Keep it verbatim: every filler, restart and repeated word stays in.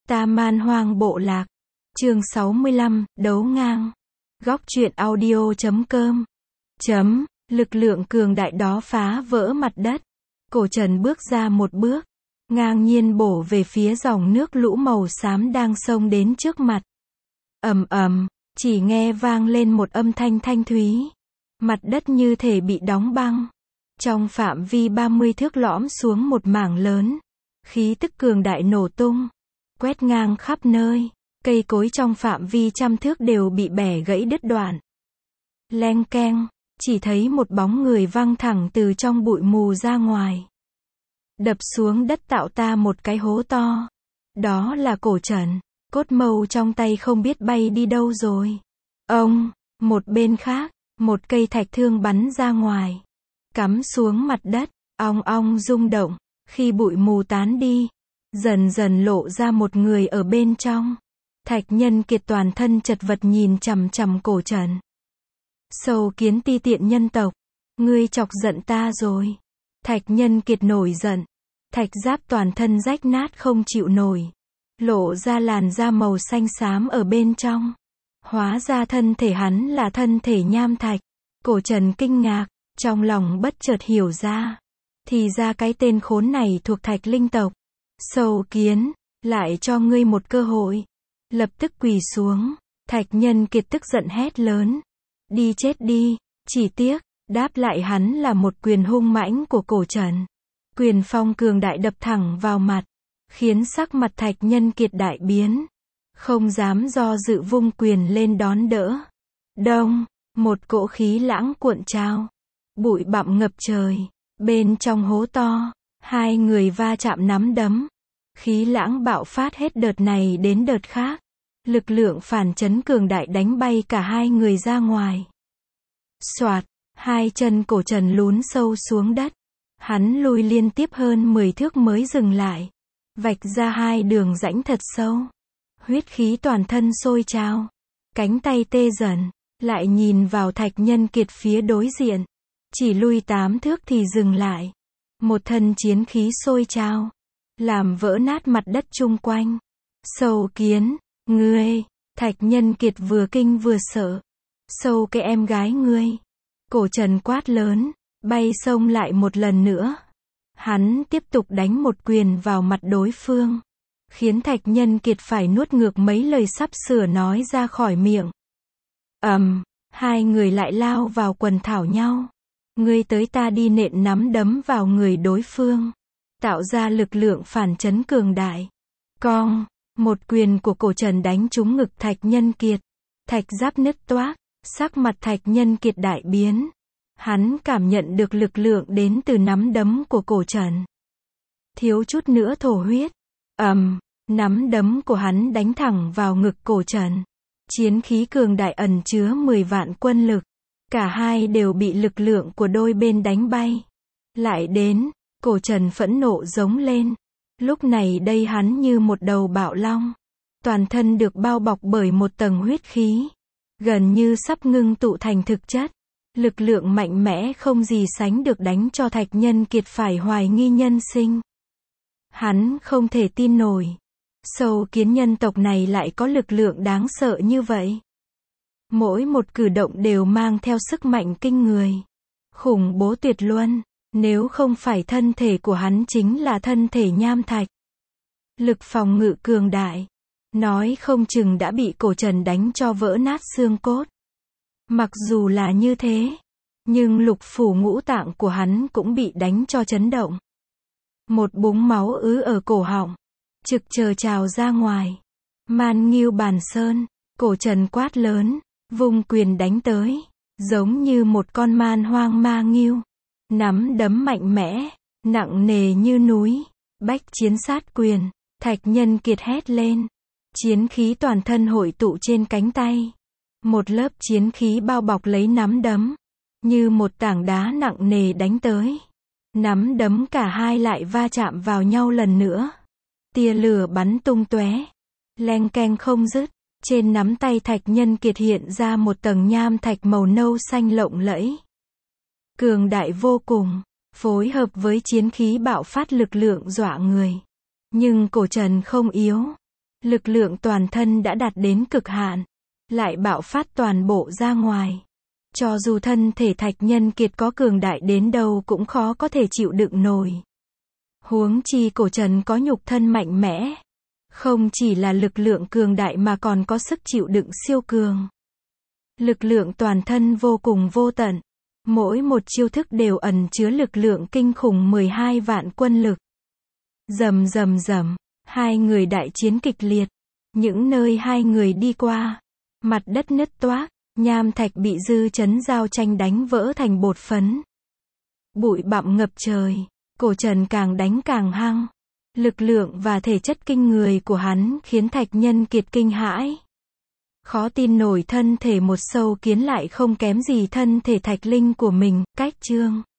Ta Man Hoang Bộ Lạc. Chương sáu mươi lăm, đấu ngang. Góc truyện audio chấm com. Chấm, lực lượng cường đại đó phá vỡ mặt đất. Cổ Trần bước ra một bước, ngang nhiên bổ về phía dòng nước lũ màu xám đang xông đến trước mặt. Ầm ầm, chỉ nghe vang lên một âm thanh thanh thúy. Mặt đất như thể bị đóng băng. Trong phạm vi ba mươi thước lõm xuống một mảng lớn. Khí tức cường đại nổ tung, quét ngang khắp nơi. Cây cối trong phạm vi trăm thước đều bị bẻ gãy đứt đoạn. Leng keng, chỉ thấy một bóng người văng thẳng từ trong bụi mù ra ngoài. Đập xuống đất tạo ta một cái hố to. Đó là Cổ Trần. Cốt mâu trong tay không biết bay đi đâu rồi. Ông, một bên khác, một cây thạch thương bắn ra ngoài. Cắm xuống mặt đất, ong ong rung động. Khi bụi mù tán đi, dần dần lộ ra một người ở bên trong. Thạch Nhân Kiệt toàn thân chật vật nhìn chằm chằm Cổ Trần. Sâu kiến ti tiện nhân tộc, ngươi chọc giận ta rồi. Thạch Nhân Kiệt nổi giận. Thạch giáp toàn thân rách nát không chịu nổi. Lộ ra làn da màu xanh xám ở bên trong. Hóa ra thân thể hắn là thân thể nham thạch. Cổ Trần kinh ngạc, trong lòng bất chợt hiểu ra. Thì ra cái tên khốn này thuộc Thạch linh tộc. Sâu kiến, lại cho ngươi một cơ hội. Lập tức quỳ xuống. Thạch Nhân Kiệt tức giận hét lớn. Đi chết đi. Chỉ tiếc, đáp lại hắn là một quyền hung mãnh của Cổ Trần. Quyền phong cường đại đập thẳng vào mặt, khiến sắc mặt Thạch Nhân Kiệt đại biến. Không dám do dự vung quyền lên đón đỡ. Đông, một cỗ khí lãng cuộn trào. Bụi bặm ngập trời. Bên trong hố to, hai người va chạm nắm đấm. Khí lãng bạo phát hết đợt này đến đợt khác. Lực lượng phản chấn cường đại đánh bay cả hai người ra ngoài. Soạt, hai chân Cổ Trần lún sâu xuống đất. Hắn lùi liên tiếp hơn mười thước mới dừng lại. Vạch ra hai đường rãnh thật sâu. Huyết khí toàn thân sôi trào. Cánh tay tê dần. Lại nhìn vào Thạch Nhân Kiệt phía đối diện. Chỉ lui tám thước thì dừng lại. Một thân chiến khí sôi trào. Làm vỡ nát mặt đất chung quanh. Sâu kiến, ngươi. Thạch Nhân Kiệt vừa kinh vừa sợ. Sâu cái em gái ngươi. Cổ Trần quát lớn. Bay xông lại một lần nữa. Hắn tiếp tục đánh một quyền vào mặt đối phương. Khiến Thạch Nhân Kiệt phải nuốt ngược mấy lời sắp sửa nói ra khỏi miệng. Ầm, um, hai người lại lao vào quần thảo nhau. Ngươi tới ta đi nện nắm đấm vào người đối phương. Tạo ra lực lượng phản chấn cường đại. Cong, một quyền của Cổ Trần đánh trúng ngực Thạch Nhân Kiệt. Thạch giáp nứt toác, sắc mặt Thạch Nhân Kiệt đại biến. Hắn cảm nhận được lực lượng đến từ nắm đấm của Cổ Trần. Thiếu chút nữa thổ huyết. Ầm, um, nắm đấm của hắn đánh thẳng vào ngực Cổ Trần. Chiến khí cường đại ẩn chứa mười vạn quân lực. Cả hai đều bị lực lượng của đôi bên đánh bay. Lại đến, Cổ Trần phẫn nộ giống lên. Lúc này đây hắn như một đầu bạo long. Toàn thân được bao bọc bởi một tầng huyết khí. Gần như sắp ngưng tụ thành thực chất. Lực lượng mạnh mẽ không gì sánh được đánh cho Thạch Nhân Kiệt phải hoài nghi nhân sinh. Hắn không thể tin nổi. Sâu kiến nhân tộc này lại có lực lượng đáng sợ như vậy. Mỗi một cử động đều mang theo sức mạnh kinh người. Khủng bố tuyệt luân. Nếu không phải thân thể của hắn chính là thân thể nham thạch. Lực phòng ngự cường đại. Nói không chừng đã bị Cổ Trần đánh cho vỡ nát xương cốt. Mặc dù là như thế, nhưng lục phủ ngũ tạng của hắn cũng bị đánh cho chấn động. Một búng máu ứ ở cổ họng, trực chờ trào ra ngoài. Man Ngưu Bàn Sơn, Cổ Trần quát lớn, vung quyền đánh tới, giống như một con man hoang ma ngưu. Nắm đấm mạnh mẽ, nặng nề như núi, bách chiến sát quyền. Thạch Nhân Kiệt hét lên. Chiến khí toàn thân hội tụ trên cánh tay. Một lớp chiến khí bao bọc lấy nắm đấm. Như một tảng đá nặng nề đánh tới. Nắm đấm cả hai lại va chạm vào nhau lần nữa. Tia lửa bắn tung tóe. Leng keng không dứt. Trên nắm tay Thạch Nhân Kiệt hiện ra một tầng nham thạch màu nâu xanh lộng lẫy. Cường đại vô cùng. Phối hợp với chiến khí bạo phát lực lượng dọa người. Nhưng Cổ Trần không yếu. Lực lượng toàn thân đã đạt đến cực hạn, lại bạo phát toàn bộ ra ngoài. Cho dù thân thể Thạch Nhân Kiệt có cường đại đến đâu cũng khó có thể chịu đựng nổi. Huống chi Cổ Trần có nhục thân mạnh mẽ. Không chỉ là lực lượng cường đại mà còn có sức chịu đựng siêu cường. Lực lượng toàn thân vô cùng vô tận. Mỗi một chiêu thức đều ẩn chứa lực lượng kinh khủng mười hai vạn quân lực. Rầm rầm rầm, hai người đại chiến kịch liệt. Những nơi hai người đi qua, mặt đất nứt toác, nham thạch bị dư chấn giao tranh đánh vỡ thành bột phấn. Bụi bặm ngập trời, Cổ Trần càng đánh càng hăng. Lực lượng và thể chất kinh người của hắn khiến Thạch Nhân Kiệt kinh hãi. Khó tin nổi thân thể một sâu kiến lại không kém gì thân thể Thạch Linh của mình, cách chương.